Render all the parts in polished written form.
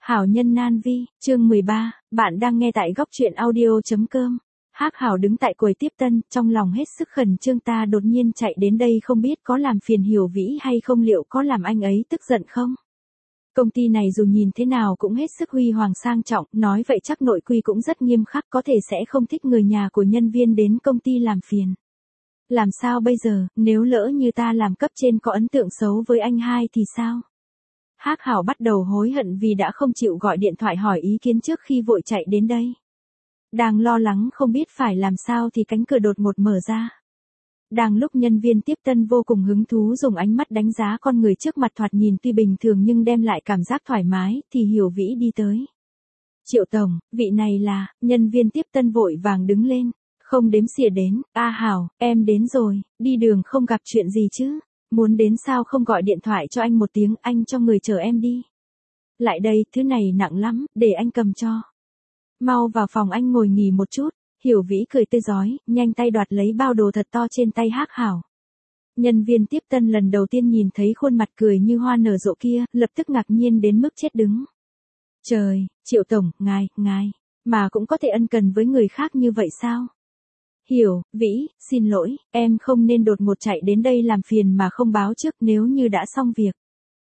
Hảo nhân nan vi, chương 13, bạn đang nghe tại góc truyện audio.com. Hắc Hảo đứng tại quầy tiếp tân, trong lòng hết sức khẩn trương, ta đột nhiên chạy đến đây không biết có làm phiền Hiểu Vĩ hay không, liệu có làm anh ấy tức giận không? Công ty này dù nhìn thế nào cũng hết sức huy hoàng sang trọng, nói vậy chắc nội quy cũng rất nghiêm khắc, có thể sẽ không thích người nhà của nhân viên đến công ty làm phiền. Làm sao bây giờ, nếu lỡ như ta làm cấp trên có ấn tượng xấu với anh hai thì sao? Hắc Hảo bắt đầu hối hận vì đã không chịu gọi điện thoại hỏi ý kiến trước khi vội chạy đến đây. Đang lo lắng không biết phải làm sao thì cánh cửa đột ngột mở ra. Đang lúc nhân viên tiếp tân vô cùng hứng thú dùng ánh mắt đánh giá con người trước mặt, thoạt nhìn tuy bình thường nhưng đem lại cảm giác thoải mái, thì Hiểu Vĩ đi tới. Triệu tổng, vị này là, nhân viên tiếp tân vội vàng đứng lên, không đếm xỉa đến, Hảo, em đến rồi, đi đường không gặp chuyện gì chứ? Muốn đến sao không gọi điện thoại cho anh một tiếng, anh cho người chờ em đi. Lại đây, thứ này nặng lắm, để anh cầm cho. Mau vào phòng anh ngồi nghỉ một chút. Hiểu Vĩ cười tươi rói, nhanh tay đoạt lấy bao đồ thật to trên tay Hắc Hảo. Nhân viên tiếp tân lần đầu tiên nhìn thấy khuôn mặt cười như hoa nở rộ kia, lập tức ngạc nhiên đến mức chết đứng. Trời, Triệu tổng, ngài, mà cũng có thể ân cần với người khác như vậy sao? Hiểu Vĩ, xin lỗi, em không nên đột ngột chạy đến đây làm phiền mà không báo trước, nếu như đã xong việc.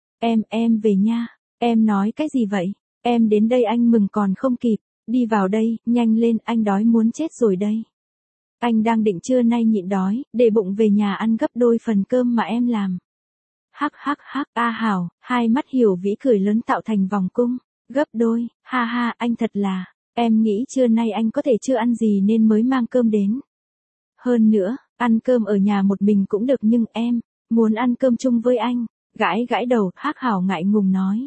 Em về nha, em nói cái gì vậy? Em đến đây anh mừng còn không kịp, đi vào đây, nhanh lên, anh đói muốn chết rồi đây. Anh đang định trưa nay nhịn đói, để bụng về nhà ăn gấp đôi phần cơm mà em làm. Hắc, Hảo, hai mắt Hiểu Vĩ cười lớn tạo thành vòng cung, gấp đôi, ha, anh thật là, em nghĩ trưa nay anh có thể chưa ăn gì nên mới mang cơm đến. Hơn nữa, ăn cơm ở nhà một mình cũng được nhưng em muốn ăn cơm chung với anh. Gãi đầu, Hắc Hảo ngại ngùng nói.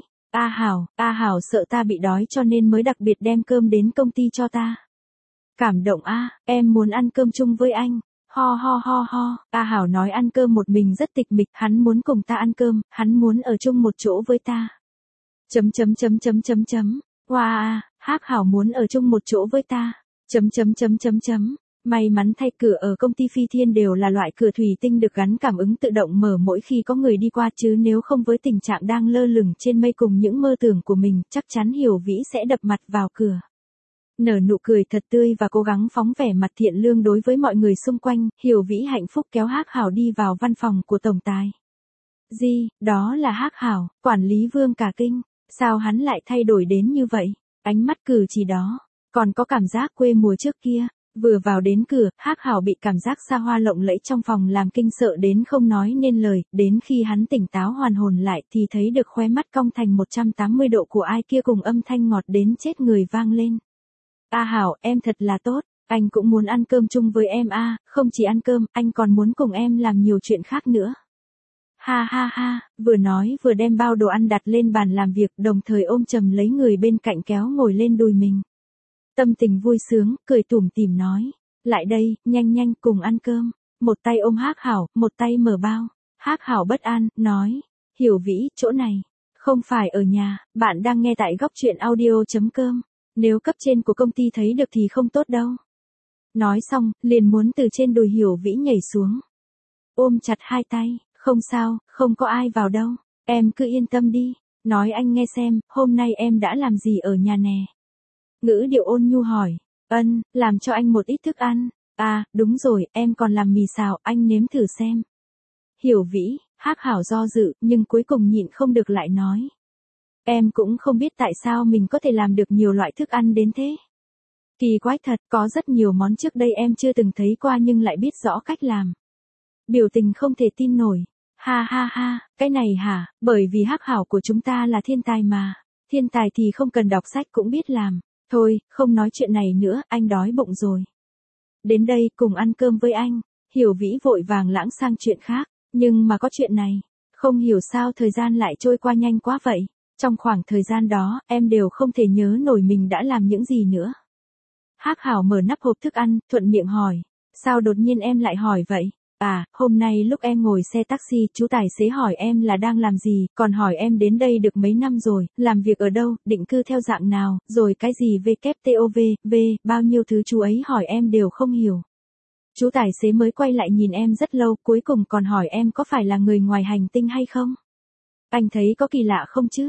Hảo sợ ta bị đói cho nên mới đặc biệt đem cơm đến công ty cho ta. Cảm động em muốn ăn cơm chung với anh. Ho. Hảo nói ăn cơm một mình rất tịch mịch, hắn muốn cùng ta ăn cơm, hắn muốn ở chung một chỗ với ta. Wow, Hắc Hảo muốn ở chung một chỗ với ta. May mắn thay, cửa ở công ty Phi Thiên đều là loại cửa thủy tinh được gắn cảm ứng tự động mở mỗi khi có người đi qua, chứ nếu không với tình trạng đang lơ lửng trên mây cùng những mơ tưởng của mình, chắc chắn Hiểu Vĩ sẽ đập mặt vào cửa. Nở nụ cười thật tươi và cố gắng phóng vẻ mặt thiện lương đối với mọi người xung quanh, Hiểu Vĩ hạnh phúc kéo Hắc Hảo đi vào văn phòng của tổng tài. Đó là Hắc Hảo, quản lý Vương cả kinh, sao hắn lại thay đổi đến như vậy? Ánh mắt cử chỉ đó, còn có cảm giác quê mùa trước kia. Vừa vào đến cửa, Hắc Hảo bị cảm giác xa hoa lộng lẫy trong phòng làm kinh sợ đến không nói nên lời, đến khi hắn tỉnh táo hoàn hồn lại thì thấy được khóe mắt cong thành 180 độ của ai kia cùng âm thanh ngọt đến chết người vang lên. Hảo, em thật là tốt, anh cũng muốn ăn cơm chung với em không chỉ ăn cơm, anh còn muốn cùng em làm nhiều chuyện khác nữa. Ha, vừa nói vừa đem bao đồ ăn đặt lên bàn làm việc, đồng thời ôm chầm lấy người bên cạnh kéo ngồi lên đùi mình. Tâm tình vui sướng, cười tủm tỉm nói, lại đây, nhanh cùng ăn cơm. Một tay ôm Hắc Hảo, một tay mở bao. Hắc Hảo bất an, nói, Hiểu Vĩ, chỗ này không phải ở nhà, bạn đang nghe tại góc truyện audio.com. Nếu cấp trên của công ty thấy được thì không tốt đâu. Nói xong, liền muốn từ trên đùi Hiểu Vĩ nhảy xuống. Ôm chặt hai tay, không sao, không có ai vào đâu, em cứ yên tâm đi. Nói anh nghe xem, hôm nay em đã làm gì ở nhà nè. Ngữ điệu ôn nhu hỏi, làm cho anh một ít thức ăn. Đúng rồi, em còn làm mì xào, anh nếm thử xem. Hiểu Vĩ, Hắc Hảo do dự, nhưng cuối cùng nhịn không được lại nói. Em cũng không biết tại sao mình có thể làm được nhiều loại thức ăn đến thế. Kỳ quái thật, có rất nhiều món trước đây em chưa từng thấy qua nhưng lại biết rõ cách làm. Biểu tình không thể tin nổi. Ha, cái này hả, bởi vì Hắc Hảo của chúng ta là thiên tài mà. Thiên tài thì không cần đọc sách cũng biết làm. Thôi, không nói chuyện này nữa, anh đói bụng rồi. Đến đây, cùng ăn cơm với anh. Hiểu Vĩ vội vàng lãng sang chuyện khác, nhưng mà có chuyện này. Không hiểu sao thời gian lại trôi qua nhanh quá vậy. Trong khoảng thời gian đó, em đều không thể nhớ nổi mình đã làm những gì nữa. Hắc Hảo mở nắp hộp thức ăn, thuận miệng hỏi. Sao đột nhiên em lại hỏi vậy? Hôm nay lúc em ngồi xe taxi, chú tài xế hỏi em là đang làm gì, còn hỏi em đến đây được mấy năm rồi, làm việc ở đâu, định cư theo dạng nào, rồi cái gì WTOV, bao nhiêu thứ chú ấy hỏi em đều không hiểu. Chú tài xế mới quay lại nhìn em rất lâu, cuối cùng còn hỏi em có phải là người ngoài hành tinh hay không. Anh thấy có kỳ lạ không chứ?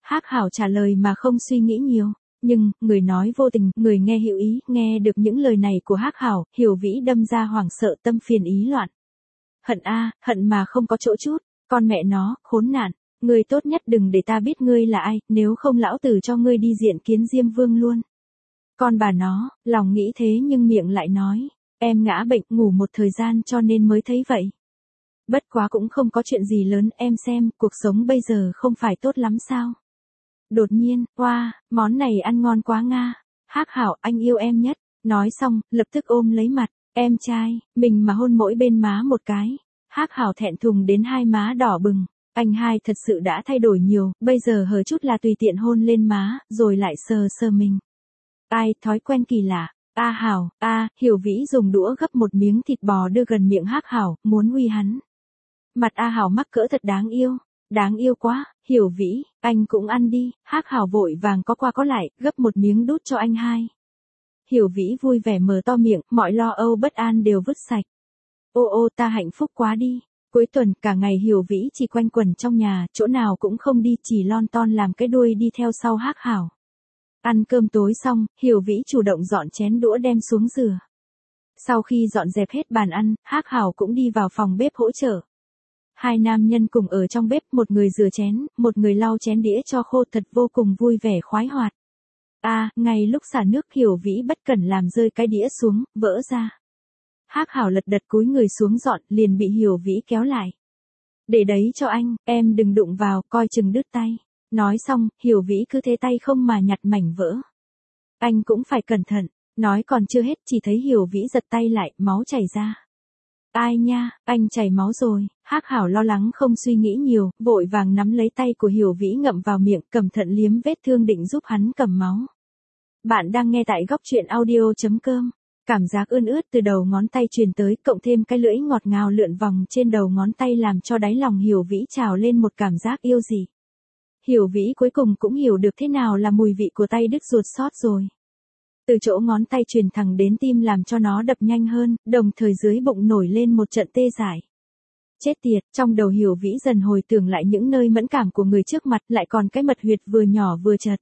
Hắc Hảo trả lời mà không suy nghĩ nhiều. Nhưng, người nói vô tình, người nghe hữu ý, nghe được những lời này của Hắc Hảo, Hiểu Vĩ đâm ra hoảng sợ tâm phiền ý loạn. Hận a, hận mà không có chỗ chút, con mẹ nó, khốn nạn, ngươi tốt nhất đừng để ta biết ngươi là ai, nếu không lão tử cho ngươi đi diện kiến Diêm Vương luôn. Con bà nó, lòng nghĩ thế nhưng miệng lại nói, em ngã bệnh ngủ một thời gian cho nên mới thấy vậy. Bất quá cũng không có chuyện gì lớn, em xem, cuộc sống bây giờ không phải tốt lắm sao. Đột nhiên, oa, món này ăn ngon quá nga, Hắc Hảo anh yêu em nhất, nói xong, lập tức ôm lấy mặt, em trai, mình mà hôn mỗi bên má một cái. Hắc Hảo thẹn thùng đến hai má đỏ bừng, anh hai thật sự đã thay đổi nhiều, bây giờ hờ chút là tùy tiện hôn lên má, rồi lại sờ sờ mình. Ai, thói quen kỳ lạ. A Hảo, Hiểu Vĩ dùng đũa gấp một miếng thịt bò đưa gần miệng Hắc Hảo, muốn uy hắn. Mặt A Hảo mắc cỡ thật đáng yêu quá, Hiểu Vĩ, anh cũng ăn đi, Hắc Hảo vội vàng có qua có lại, gấp một miếng đút cho anh hai. Hiểu Vĩ vui vẻ mở to miệng, mọi lo âu bất an đều vứt sạch. Ô ta hạnh phúc quá đi. Cuối tuần cả ngày Hiểu Vĩ chỉ quanh quẩn trong nhà, chỗ nào cũng không đi, chỉ lon ton làm cái đuôi đi theo sau Hắc Hảo. Ăn cơm tối xong, Hiểu Vĩ chủ động dọn chén đũa đem xuống rửa. Sau khi dọn dẹp hết bàn ăn, Hắc Hảo cũng đi vào phòng bếp hỗ trợ. Hai nam nhân cùng ở trong bếp, một người rửa chén, một người lau chén đĩa cho khô, thật vô cùng vui vẻ khoái hoạt. Ngay lúc xả nước Hiểu Vĩ bất cẩn làm rơi cái đĩa xuống, vỡ ra. Hắc Hảo lật đật cúi người xuống dọn, liền bị Hiểu Vĩ kéo lại. Để đấy cho anh, em đừng đụng vào, coi chừng đứt tay. Nói xong, Hiểu Vĩ cứ thế tay không mà nhặt mảnh vỡ. Anh cũng phải cẩn thận, nói còn chưa hết chỉ thấy Hiểu Vĩ giật tay lại, máu chảy ra. Ai nha, anh chảy máu rồi, Hắc Hảo lo lắng không suy nghĩ nhiều, vội vàng nắm lấy tay của Hiểu Vĩ ngậm vào miệng, cẩn thận liếm vết thương định giúp hắn cầm máu. Bạn đang nghe tại góc truyện audio.com. Cảm giác ươn ướt từ đầu ngón tay truyền tới, cộng thêm cái lưỡi ngọt ngào lượn vòng trên đầu ngón tay làm cho đáy lòng Hiểu Vĩ trào lên một cảm giác yêu dị. Hiểu Vĩ cuối cùng cũng hiểu được thế nào là mùi vị của tay đứt ruột xót rồi. Từ chỗ ngón tay truyền thẳng đến tim làm cho nó đập nhanh hơn, đồng thời dưới bụng nổi lên một trận tê dại. Chết tiệt, trong đầu Hiểu Vĩ dần hồi tưởng lại những nơi mẫn cảm của người trước mặt, lại còn cái mật huyệt vừa nhỏ vừa chật.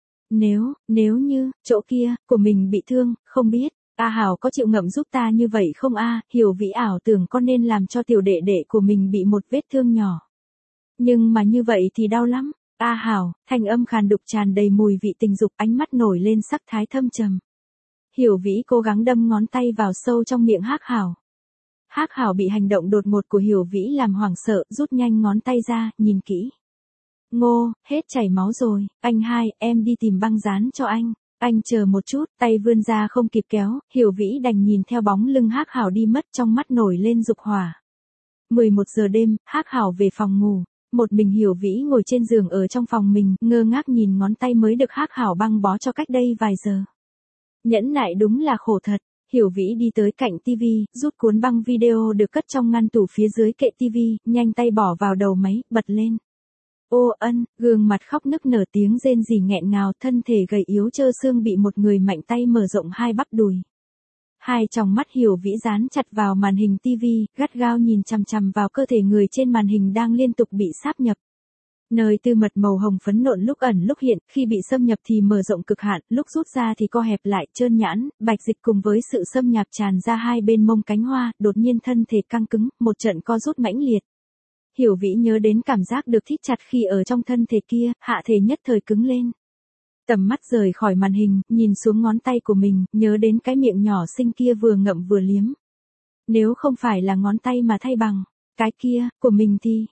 Nếu như, chỗ kia, của mình bị thương, không biết, A Hảo có chịu ngậm giúp ta như vậy không a? Hiểu Vĩ ảo tưởng con nên làm cho tiểu đệ đệ của mình bị một vết thương nhỏ. Nhưng mà như vậy thì đau lắm. A Hảo, thanh âm khàn đục tràn đầy mùi vị tình dục, ánh mắt nổi lên sắc thái thâm trầm. Hiểu Vĩ cố gắng đâm ngón tay vào sâu trong miệng Hắc Hảo. Hắc Hảo bị hành động đột ngột của Hiểu Vĩ làm hoảng sợ, rút nhanh ngón tay ra, nhìn kỹ. Ngô, hết chảy máu rồi, anh hai, em đi tìm băng dán cho anh. Anh chờ một chút, tay vươn ra không kịp kéo, Hiểu Vĩ đành nhìn theo bóng lưng Hắc Hảo đi mất, trong mắt nổi lên dục hỏa. 11 giờ đêm, Hắc Hảo về phòng ngủ. Một mình Hiểu Vĩ ngồi trên giường ở trong phòng mình, ngơ ngác nhìn ngón tay mới được Hắc Hảo băng bó cho cách đây vài giờ. Nhẫn nại đúng là khổ thật. Hiểu Vĩ đi tới cạnh tivi, rút cuốn băng video được cất trong ngăn tủ phía dưới kệ tivi, nhanh tay bỏ vào đầu máy, bật lên. Ô ân, gương mặt khóc nức nở, tiếng rên rỉ nghẹn ngào, thân thể gầy yếu trơ xương bị một người mạnh tay mở rộng hai bắp đùi. Hai tròng mắt Hiểu Vĩ dán chặt vào màn hình tivi, gắt gao nhìn chằm chằm vào cơ thể người trên màn hình đang liên tục bị sáp nhập. Nơi tư mật màu hồng phấn nộn lúc ẩn lúc hiện, khi bị xâm nhập thì mở rộng cực hạn, lúc rút ra thì co hẹp lại, trơn nhẵn, bạch dịch cùng với sự xâm nhập tràn ra hai bên mông cánh hoa, đột nhiên thân thể căng cứng, một trận co rút mãnh liệt. Hiểu Vĩ nhớ đến cảm giác được thít chặt khi ở trong thân thể kia, hạ thể nhất thời cứng lên. Tầm mắt rời khỏi màn hình, nhìn xuống ngón tay của mình, nhớ đến cái miệng nhỏ xinh kia vừa ngậm vừa liếm. Nếu không phải là ngón tay mà thay bằng cái kia, của mình thì,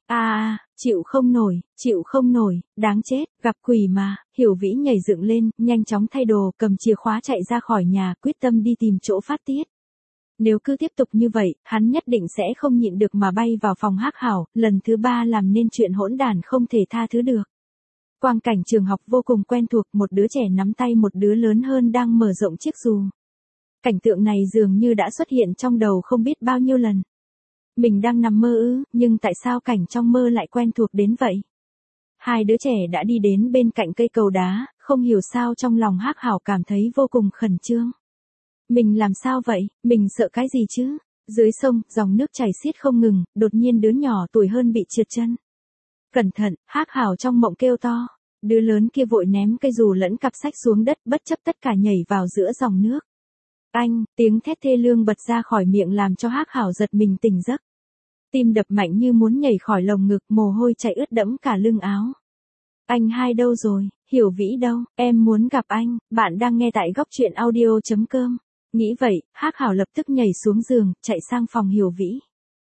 chịu không nổi, đáng chết, gặp quỷ mà. Hiểu Vĩ nhảy dựng lên, nhanh chóng thay đồ, cầm chìa khóa chạy ra khỏi nhà, quyết tâm đi tìm chỗ phát tiết. Nếu cứ tiếp tục như vậy, hắn nhất định sẽ không nhịn được mà bay vào phòng Hắc Hảo, lần thứ 3 làm nên chuyện hỗn đản không thể tha thứ được. Quang cảnh trường học vô cùng quen thuộc, một đứa trẻ nắm tay một đứa lớn hơn đang mở rộng chiếc dù. Cảnh tượng này dường như đã xuất hiện trong đầu không biết bao nhiêu lần. Mình đang nằm mơ ư, nhưng tại sao cảnh trong mơ lại quen thuộc đến vậy? Hai đứa trẻ đã đi đến bên cạnh cây cầu đá, không hiểu sao trong lòng Hắc Hảo cảm thấy vô cùng khẩn trương. Mình làm sao vậy, mình sợ cái gì chứ? Dưới sông, dòng nước chảy xiết không ngừng, đột nhiên đứa nhỏ tuổi hơn bị trượt chân. Cẩn thận, Hắc Hảo trong mộng kêu to. Đứa lớn kia vội ném cây dù lẫn cặp sách xuống đất, bất chấp tất cả nhảy vào giữa dòng nước. Anh, tiếng thét thê lương bật ra khỏi miệng làm cho Hắc Hảo giật mình tỉnh giấc. Tim đập mạnh như muốn nhảy khỏi lồng ngực, mồ hôi chảy ướt đẫm cả lưng áo. Anh hai đâu rồi, Hiểu Vĩ đâu, em muốn gặp anh, bạn đang nghe tại góc truyện audio.com. Nghĩ vậy, Hắc Hảo lập tức nhảy xuống giường, chạy sang phòng Hiểu Vĩ.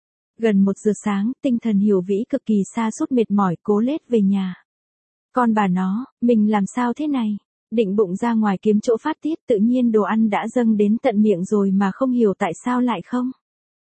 Gần 1 giờ sáng, tinh thần Hiểu Vĩ cực kỳ sa sút mệt mỏi, cố lết về nhà. Con bà nó, mình làm sao thế này? Định bụng ra ngoài kiếm chỗ phát tiết, tự nhiên đồ ăn đã dâng đến tận miệng rồi mà không hiểu tại sao lại không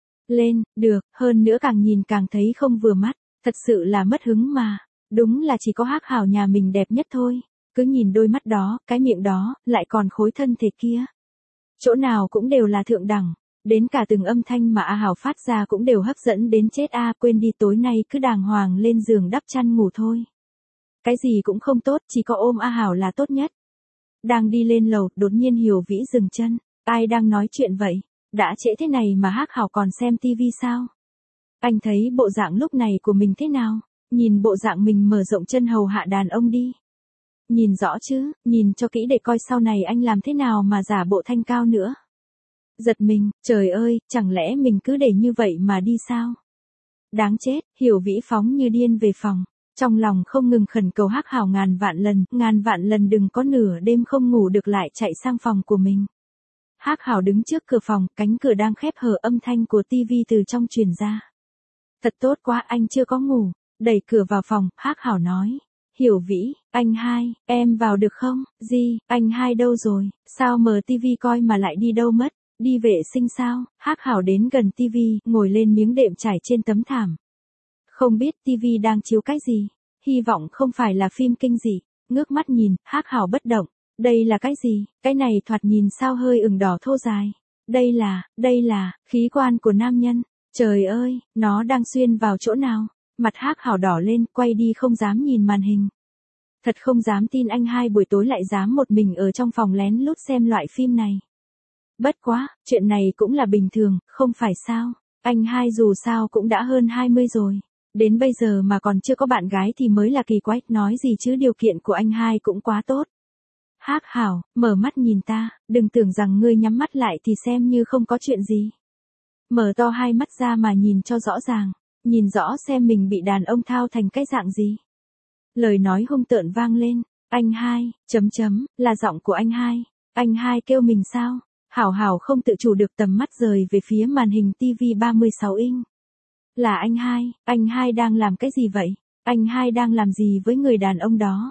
lên được, hơn nữa càng nhìn càng thấy không vừa mắt, thật sự là mất hứng mà. Đúng là chỉ có Hắc Hảo nhà mình đẹp nhất thôi, cứ nhìn đôi mắt đó, cái miệng đó, lại còn khối thân thể kia. Chỗ nào cũng đều là thượng đẳng, đến cả từng âm thanh mà A Hảo phát ra cũng đều hấp dẫn đến chết a, quên đi, tối nay cứ đàng hoàng lên giường đắp chăn ngủ thôi. Cái gì cũng không tốt, chỉ có ôm A Hảo là tốt nhất. Đang đi lên lầu, đột nhiên Hiểu Vĩ dừng chân, ai đang nói chuyện vậy? Đã trễ thế này mà Hắc Hảo còn xem tivi sao? Anh thấy bộ dạng lúc này của mình thế nào? Nhìn bộ dạng mình mở rộng chân hầu hạ đàn ông đi. Nhìn rõ chứ, nhìn cho kỹ để coi sau này anh làm thế nào mà giả bộ thanh cao nữa. Giật mình, trời ơi, chẳng lẽ mình cứ để như vậy mà đi sao? Đáng chết, Hiểu Vĩ phóng như điên về phòng, trong lòng không ngừng khẩn cầu Hắc Hảo ngàn vạn lần đừng có nửa đêm không ngủ được lại chạy sang phòng của mình. Hắc Hảo đứng trước cửa phòng, cánh cửa đang khép hờ, âm thanh của tivi từ trong truyền ra. Thật tốt quá, anh chưa có ngủ. Đẩy cửa vào phòng, Hắc Hảo nói. Hiểu Vĩ, anh hai, em vào được không? Gì, anh hai đâu rồi? Sao mở tivi coi mà lại đi đâu mất? Đi vệ sinh sao? Hắc Hảo đến gần tivi, ngồi lên miếng đệm trải trên tấm thảm. Không biết tivi đang chiếu cái gì? Hy vọng không phải là phim kinh dị. Ngước mắt nhìn, Hắc Hảo bất động. Đây là cái gì? Cái này thoạt nhìn sao hơi ửng đỏ thô dài. Đây là, khí quan của nam nhân. Trời ơi, nó đang xuyên vào chỗ nào? Mặt Hắc Hảo đỏ lên, quay đi không dám nhìn màn hình. Thật không dám tin anh hai buổi tối lại dám một mình ở trong phòng lén lút xem loại phim này. Bất quá, chuyện này cũng là bình thường, không phải sao? Anh hai dù sao cũng đã hơn 20 rồi. Đến bây giờ mà còn chưa có bạn gái thì mới là kỳ quái, nói gì chứ điều kiện của anh hai cũng quá tốt. Hắc Hảo, mở mắt nhìn ta, đừng tưởng rằng ngươi nhắm mắt lại thì xem như không có chuyện gì. Mở to hai mắt ra mà nhìn cho rõ ràng, nhìn rõ xem mình bị đàn ông thao thành cái dạng gì. Lời nói hung tợn vang lên, anh hai, là giọng của anh hai. Anh hai kêu mình sao? Hảo Hảo không tự chủ được tầm mắt rời về phía màn hình tivi 36 inch. Là anh hai đang làm cái gì vậy? Anh hai đang làm gì với người đàn ông đó?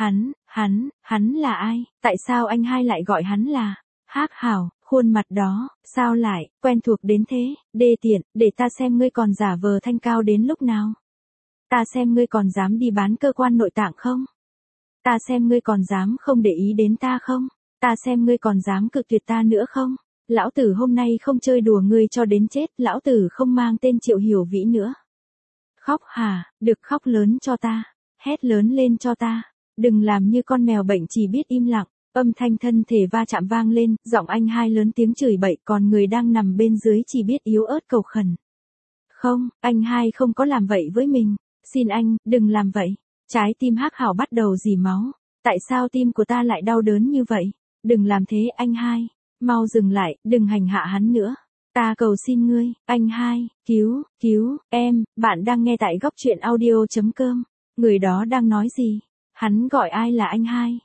Hắn là ai? Tại sao anh hai lại gọi hắn là Hắc Hảo? Khuôn mặt đó, sao lại quen thuộc đến thế? Đê tiện, để ta xem ngươi còn giả vờ thanh cao đến lúc nào. Ta xem ngươi còn dám đi bán cơ quan nội tạng không? Ta xem ngươi còn dám không để ý đến ta không? Ta xem ngươi còn dám cự tuyệt ta nữa không? Lão tử hôm nay không chơi đùa ngươi cho đến chết, lão tử không mang tên Triệu Hiểu Vĩ nữa. Khóc hả? Được, khóc lớn cho ta. Hét lớn lên cho ta. Đừng làm như con mèo bệnh chỉ biết im lặng. Âm thanh thân thể va chạm vang lên, giọng anh hai lớn tiếng chửi bậy, còn người đang nằm bên dưới chỉ biết yếu ớt cầu khẩn. Không, anh hai không có làm vậy với mình. Xin anh, đừng làm vậy. Trái tim Hắc Hảo bắt đầu rỉ máu. Tại sao tim của ta lại đau đớn như vậy? Đừng làm thế anh hai. Mau dừng lại, đừng hành hạ hắn nữa. Ta cầu xin ngươi, anh hai, cứu, em, bạn đang nghe tại góc truyện audio.com. Người đó đang nói gì? Hắn gọi ai là anh hai?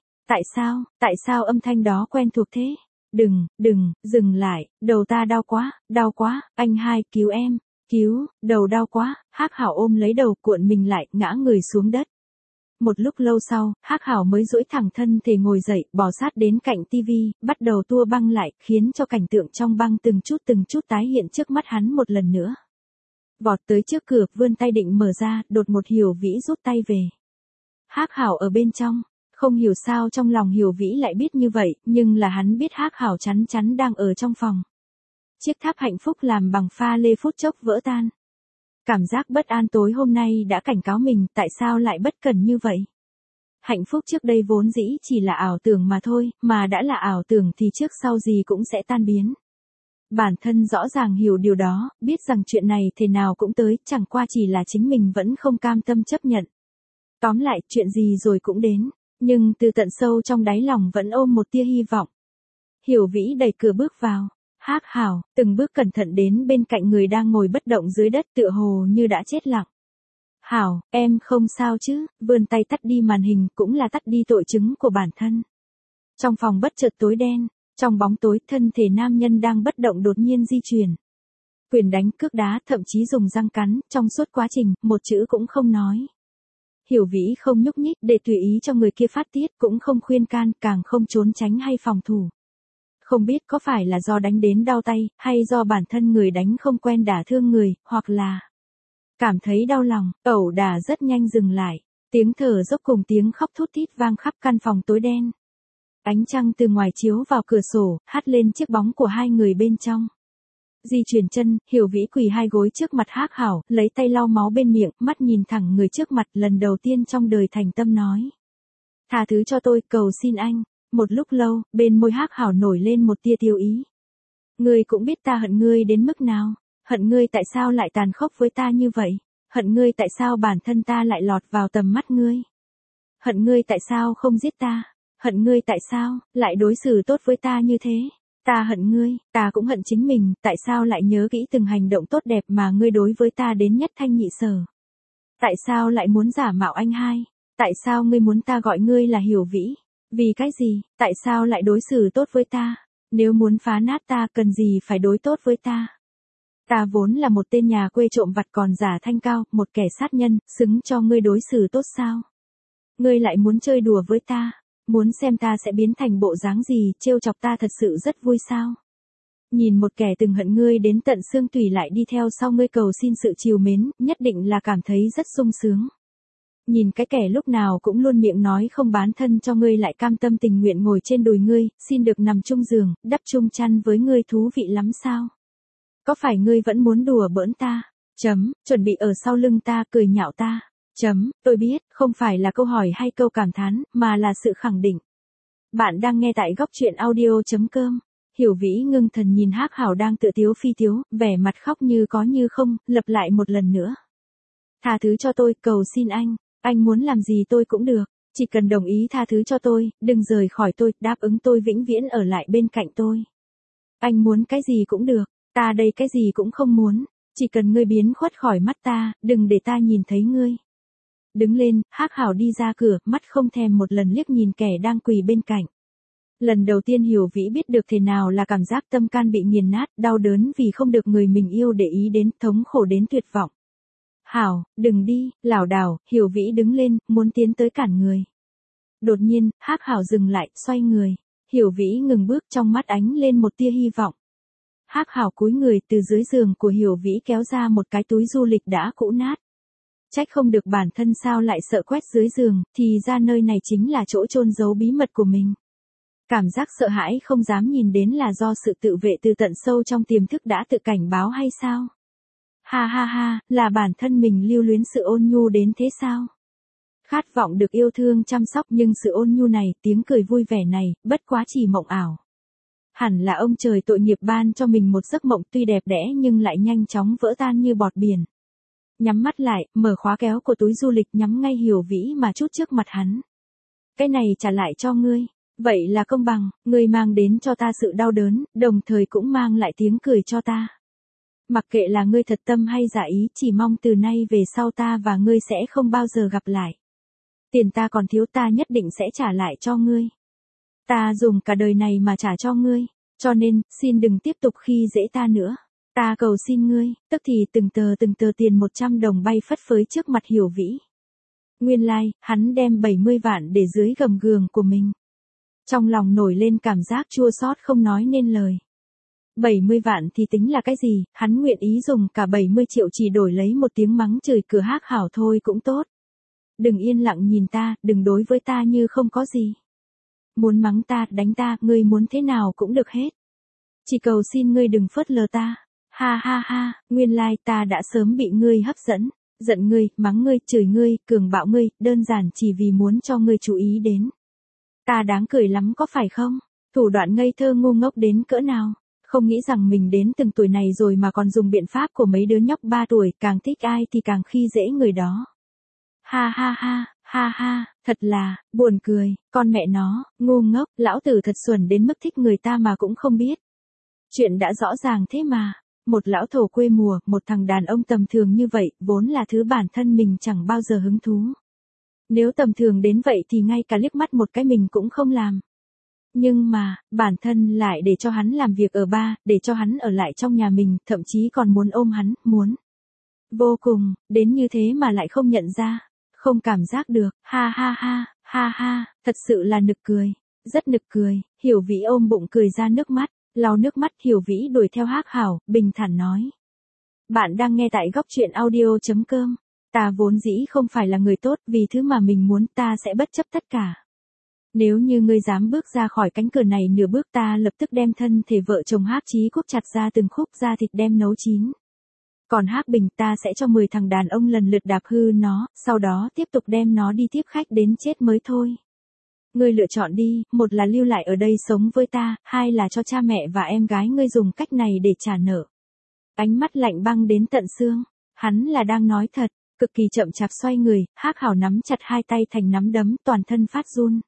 Tại sao âm thanh đó quen thuộc thế? Đừng, dừng lại, đầu ta đau quá, anh hai, cứu em, đầu đau quá. Hắc Hảo ôm lấy đầu, cuộn mình lại, ngã người xuống đất. Một lúc lâu sau, Hắc Hảo mới duỗi thẳng thân thể ngồi dậy, bò sát đến cạnh tivi, bắt đầu tua băng lại, khiến cho cảnh tượng trong băng từng chút tái hiện trước mắt hắn một lần nữa. Vọt tới trước cửa, vươn tay định mở ra, đột một Hiểu Vĩ rút tay về. Hắc Hảo ở bên trong, không hiểu sao trong lòng Hiểu Vĩ lại biết như vậy, nhưng là hắn biết Hắc Hảo chắn đang ở trong phòng. Chiếc tháp hạnh phúc làm bằng pha lê phút chốc vỡ tan. Cảm giác bất an tối hôm nay đã cảnh cáo mình, tại sao lại bất cẩn như vậy? Hạnh phúc trước đây vốn dĩ chỉ là ảo tưởng mà thôi, mà đã là ảo tưởng thì trước sau gì cũng sẽ tan biến. Bản thân rõ ràng hiểu điều đó, biết rằng chuyện này thế nào cũng tới, chẳng qua chỉ là chính mình vẫn không cam tâm chấp nhận. Tóm lại, chuyện gì rồi cũng đến. Nhưng từ tận sâu trong đáy lòng vẫn ôm một tia hy vọng. Hiểu Vĩ đẩy cửa bước vào. Hắc Hảo, từng bước cẩn thận đến bên cạnh người đang ngồi bất động dưới đất tựa hồ như đã chết lặng. Hảo, em không sao chứ, vươn tay tắt đi màn hình cũng là tắt đi tội chứng của bản thân. Trong phòng bất chợt tối đen, trong bóng tối thân thể nam nhân đang bất động đột nhiên di chuyển. Quyền đánh cước đá thậm chí dùng răng cắn, trong suốt quá trình, một chữ cũng không nói. Hiểu Vĩ không nhúc nhích để tùy ý cho người kia phát tiết, cũng không khuyên can, càng không trốn tránh hay phòng thủ. Không biết có phải là do đánh đến đau tay, hay do bản thân người đánh không quen đả thương người, hoặc là cảm thấy đau lòng, ẩu đả rất nhanh dừng lại. Tiếng thở dốc cùng tiếng khóc thút thít vang khắp căn phòng tối đen. Ánh trăng từ ngoài chiếu vào cửa sổ, hắt lên chiếc bóng của hai người bên trong. Di chuyển chân, Hiểu Vĩ quỳ hai gối trước mặt Hắc Hảo, lấy tay lau máu bên miệng, mắt nhìn thẳng người trước mặt, lần đầu tiên trong đời thành tâm nói. Tha thứ cho tôi, cầu xin anh. Một lúc lâu, bên môi Hắc Hảo nổi lên một tia tiêu ý. Ngươi cũng biết ta hận ngươi đến mức nào. Hận ngươi tại sao lại tàn khốc với ta như vậy? Hận ngươi tại sao bản thân ta lại lọt vào tầm mắt ngươi? Hận ngươi tại sao không giết ta? Hận ngươi tại sao lại đối xử tốt với ta như thế? Ta hận ngươi, ta cũng hận chính mình, tại sao lại nhớ kỹ từng hành động tốt đẹp mà ngươi đối với ta đến nhất thanh nhị sở? Tại sao lại muốn giả mạo anh hai? Tại sao ngươi muốn ta gọi ngươi là Hiểu Vĩ? Vì cái gì? Tại sao lại đối xử tốt với ta? Nếu muốn phá nát ta cần gì phải đối tốt với ta? Ta vốn là một tên nhà quê trộm vặt còn giả thanh cao, một kẻ sát nhân, xứng cho ngươi đối xử tốt sao? Ngươi lại muốn chơi đùa với ta, muốn xem ta sẽ biến thành bộ dáng gì, trêu chọc ta thật sự rất vui sao? Nhìn một kẻ từng hận ngươi đến tận xương tủy lại đi theo sau ngươi cầu xin sự trìu mến, nhất định là cảm thấy rất sung sướng. Nhìn cái kẻ lúc nào cũng luôn miệng nói không bán thân cho ngươi lại cam tâm tình nguyện ngồi trên đùi ngươi, xin được nằm chung giường, đắp chung chăn với ngươi thú vị lắm sao? Có phải ngươi vẫn muốn đùa bỡn ta? Chuẩn bị ở sau lưng ta cười nhạo ta. Tôi biết, không phải là câu hỏi hay câu cảm thán, mà là sự khẳng định. Bạn đang nghe tại góc truyện audio.com. Hiểu Vĩ ngưng thần nhìn Hắc Hảo đang tự tiếu phi tiếu, vẻ mặt khóc như có như không, lặp lại một lần nữa. Tha thứ cho tôi, cầu xin anh muốn làm gì tôi cũng được, chỉ cần đồng ý tha thứ cho tôi, đừng rời khỏi tôi, đáp ứng tôi vĩnh viễn ở lại bên cạnh tôi. Anh muốn cái gì cũng được, ta đây cái gì cũng không muốn, chỉ cần ngươi biến khuất khỏi mắt ta, đừng để ta nhìn thấy ngươi. Đứng lên, Hắc Hảo đi ra cửa, mắt không thèm một lần liếc nhìn kẻ đang quỳ bên cạnh. Lần đầu tiên Hiểu Vĩ biết được thế nào là cảm giác tâm can bị nghiền nát, đau đớn vì không được người mình yêu để ý đến, thống khổ đến tuyệt vọng. Hảo, đừng đi, lảo đảo, Hiểu Vĩ đứng lên, muốn tiến tới cản người. Đột nhiên, Hắc Hảo dừng lại, xoay người. Hiểu Vĩ ngừng bước, trong mắt ánh lên một tia hy vọng. Hắc Hảo cúi người, từ dưới giường của Hiểu Vĩ kéo ra một cái túi du lịch đã cũ nát. Trách không được bản thân sao lại sợ quét dưới giường, thì ra nơi này chính là chỗ chôn giấu bí mật của mình. Cảm giác sợ hãi không dám nhìn đến là do sự tự vệ từ tận sâu trong tiềm thức đã tự cảnh báo hay sao? Ha ha ha, là bản thân mình lưu luyến sự ôn nhu đến thế sao? Khát vọng được yêu thương chăm sóc nhưng sự ôn nhu này, tiếng cười vui vẻ này, bất quá chỉ mộng ảo. Hẳn là ông trời tội nghiệp ban cho mình một giấc mộng tuy đẹp đẽ nhưng lại nhanh chóng vỡ tan như bọt biển. Nhắm mắt lại, mở khóa kéo của túi du lịch nhắm ngay Hiểu Vĩ mà chút trước mặt hắn. Cái này trả lại cho ngươi. Vậy là công bằng, ngươi mang đến cho ta sự đau đớn, đồng thời cũng mang lại tiếng cười cho ta. Mặc kệ là ngươi thật tâm hay giả ý, chỉ mong từ nay về sau ta và ngươi sẽ không bao giờ gặp lại. Tiền ta còn thiếu ta nhất định sẽ trả lại cho ngươi. Ta dùng cả đời này mà trả cho ngươi, cho nên, xin đừng tiếp tục khi dễ ta nữa. Ta cầu xin ngươi, tức thì từng tờ tiền 100 đồng bay phất phới trước mặt Hiểu Vĩ. Nguyên lai, hắn đem 70 vạn để dưới gầm giường của mình. Trong lòng nổi lên cảm giác chua xót không nói nên lời. 70 vạn thì tính là cái gì, hắn nguyện ý dùng cả 70 triệu chỉ đổi lấy một tiếng mắng chửi cửa Hắc Hảo thôi cũng tốt. Đừng yên lặng nhìn ta, đừng đối với ta như không có gì. Muốn mắng ta, đánh ta, ngươi muốn thế nào cũng được hết. Chỉ cầu xin ngươi đừng phớt lờ ta. Ha ha ha, nguyên lai ta đã sớm bị ngươi hấp dẫn, giận ngươi, mắng ngươi, chửi ngươi, cường bạo ngươi, đơn giản chỉ vì muốn cho ngươi chú ý đến. Ta đáng cười lắm có phải không? Thủ đoạn ngây thơ ngu ngốc đến cỡ nào? Không nghĩ rằng mình đến từng tuổi này rồi mà còn dùng biện pháp của mấy đứa nhóc 3 tuổi, càng thích ai thì càng khi dễ người đó. Ha ha ha, Ha ha, thật là, buồn cười, con mẹ nó, ngu ngốc, lão tử thật xuẩn đến mức thích người ta mà cũng không biết. Chuyện đã rõ ràng thế mà. Một lão thổ quê mùa, một thằng đàn ông tầm thường như vậy, vốn là thứ bản thân mình chẳng bao giờ hứng thú. Nếu tầm thường đến vậy thì ngay cả liếc mắt một cái mình cũng không làm. Nhưng mà, bản thân lại để cho hắn làm việc ở bar, để cho hắn ở lại trong nhà mình, thậm chí còn muốn ôm hắn, muốn. Vô cùng, đến như thế mà lại không nhận ra, không cảm giác được, ha ha ha, thật sự là nực cười, rất nực cười, Hiểu Vĩ ôm bụng cười ra nước mắt, lau nước mắt Hiểu Vĩ đuổi theo Hắc Hảo, bình thản nói. Bạn đang nghe tại góc truyện audio.com, ta vốn dĩ không phải là người tốt, vì thứ mà mình muốn ta sẽ bất chấp tất cả. Nếu như ngươi dám bước ra khỏi cánh cửa này nửa bước ta lập tức đem thân thể vợ chồng Hắc Chí Quốc chặt ra từng khúc da thịt đem nấu chín. Còn Hắc Bình ta sẽ cho 10 thằng đàn ông lần lượt đạp hư nó, sau đó tiếp tục đem nó đi tiếp khách đến chết mới thôi. Ngươi lựa chọn đi, một là lưu lại ở đây sống với ta, hai là cho cha mẹ và em gái ngươi dùng cách này để trả nợ. Ánh mắt lạnh băng đến tận xương, hắn là đang nói thật, cực kỳ chậm chạp xoay người, Hắc Hảo nắm chặt hai tay thành nắm đấm toàn thân phát run.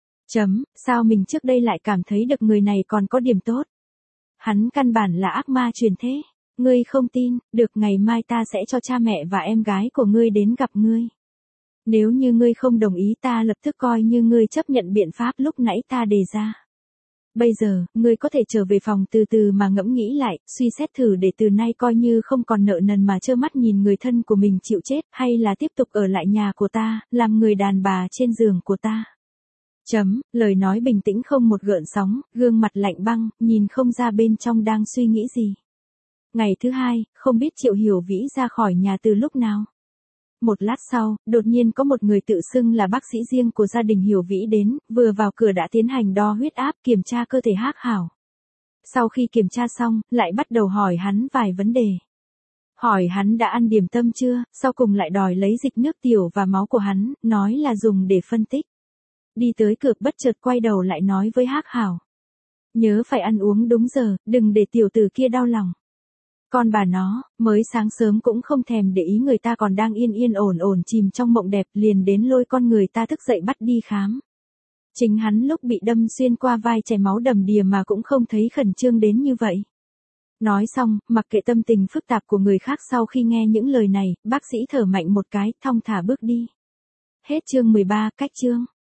Sao mình trước đây lại cảm thấy được người này còn có điểm tốt? Hắn căn bản là ác ma truyền thế. Ngươi không tin, được ngày mai ta sẽ cho cha mẹ và em gái của ngươi đến gặp ngươi. Nếu như ngươi không đồng ý ta lập tức coi như ngươi chấp nhận biện pháp lúc nãy ta đề ra. Bây giờ, ngươi có thể trở về phòng từ từ mà ngẫm nghĩ lại, suy xét thử để từ nay coi như không còn nợ nần mà trơ mắt nhìn người thân của mình chịu chết, hay là tiếp tục ở lại nhà của ta, làm người đàn bà trên giường của ta. Lời nói bình tĩnh không một gợn sóng, gương mặt lạnh băng, nhìn không ra bên trong đang suy nghĩ gì. Ngày thứ hai, không biết Triệu Hiểu Vĩ ra khỏi nhà từ lúc nào. Một lát sau, đột nhiên có một người tự xưng là bác sĩ riêng của gia đình Hiểu Vĩ đến, vừa vào cửa đã tiến hành đo huyết áp kiểm tra cơ thể Hắc Hảo. Sau khi kiểm tra xong, lại bắt đầu hỏi hắn vài vấn đề. Hỏi hắn đã ăn điểm tâm chưa, sau cùng lại đòi lấy dịch nước tiểu và máu của hắn, nói là dùng để phân tích. Đi tới cửa bất chợt quay đầu lại nói với Hắc Hảo. Nhớ phải ăn uống đúng giờ, đừng để tiểu tử kia đau lòng. Con bà nó, mới sáng sớm cũng không thèm để ý người ta còn đang yên yên ổn ổn chìm trong mộng đẹp liền đến lôi con người ta thức dậy bắt đi khám. Chính hắn lúc bị đâm xuyên qua vai chảy máu đầm đìa mà cũng không thấy khẩn trương đến như vậy. Nói xong, mặc kệ tâm tình phức tạp của người khác sau khi nghe những lời này, bác sĩ thở mạnh một cái, thong thả bước đi. Hết chương 13, cách chương.